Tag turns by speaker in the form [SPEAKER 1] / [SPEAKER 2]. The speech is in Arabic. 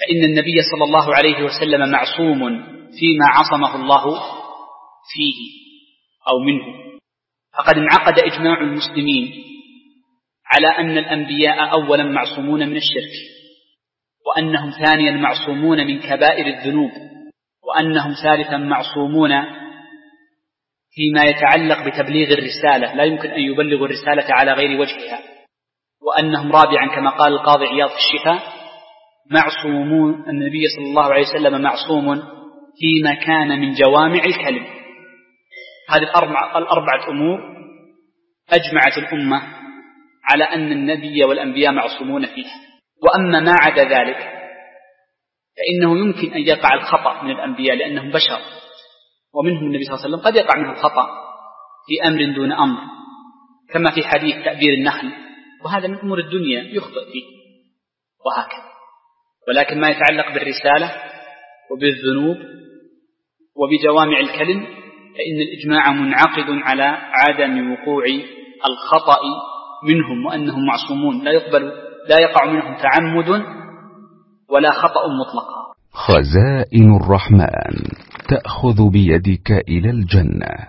[SPEAKER 1] فإن النبي صلى الله عليه وسلم معصوم فيما عصمه الله فيه أو منه. فقد انعقد إجماع المسلمين على أن الأنبياء أولا معصومون من الشرك، وأنهم ثانيا معصومون من كبائر الذنوب، وأنهم ثالثا معصومون فيما يتعلق بتبليغ الرسالة، لا يمكن أن يبلغوا الرسالة على غير وجهها، وأنهم رابعا كما قال القاضي عياض في الشفاء معصومون، النبي صلى الله عليه وسلم معصوم فيما كان من جوامع الكلم. هذه الأربعة أمور أجمعت الأمة على أن النبي والأنبياء معصومون فيها. وأما ما عدا ذلك فإنه يمكن أن يقع الخطأ من الأنبياء لأنهم بشر، ومنهم النبي صلى الله عليه وسلم قد يقع منه الخطأ في أمر دون أمر، كما في حديث تأبير النخل، وهذا من أمور الدنيا يخطئ فيه وهكذا. ولكن ما يتعلق بالرسالة وبالذنوب وبجوامع الكلم فإن الإجماع منعقد على عدم وقوع الخطأ منهم، وأنهم معصومون لا يقع منهم تعمد ولا خطأ مطلقا.
[SPEAKER 2] خزائن الرحمن تأخذ بيدك إلى الجنة.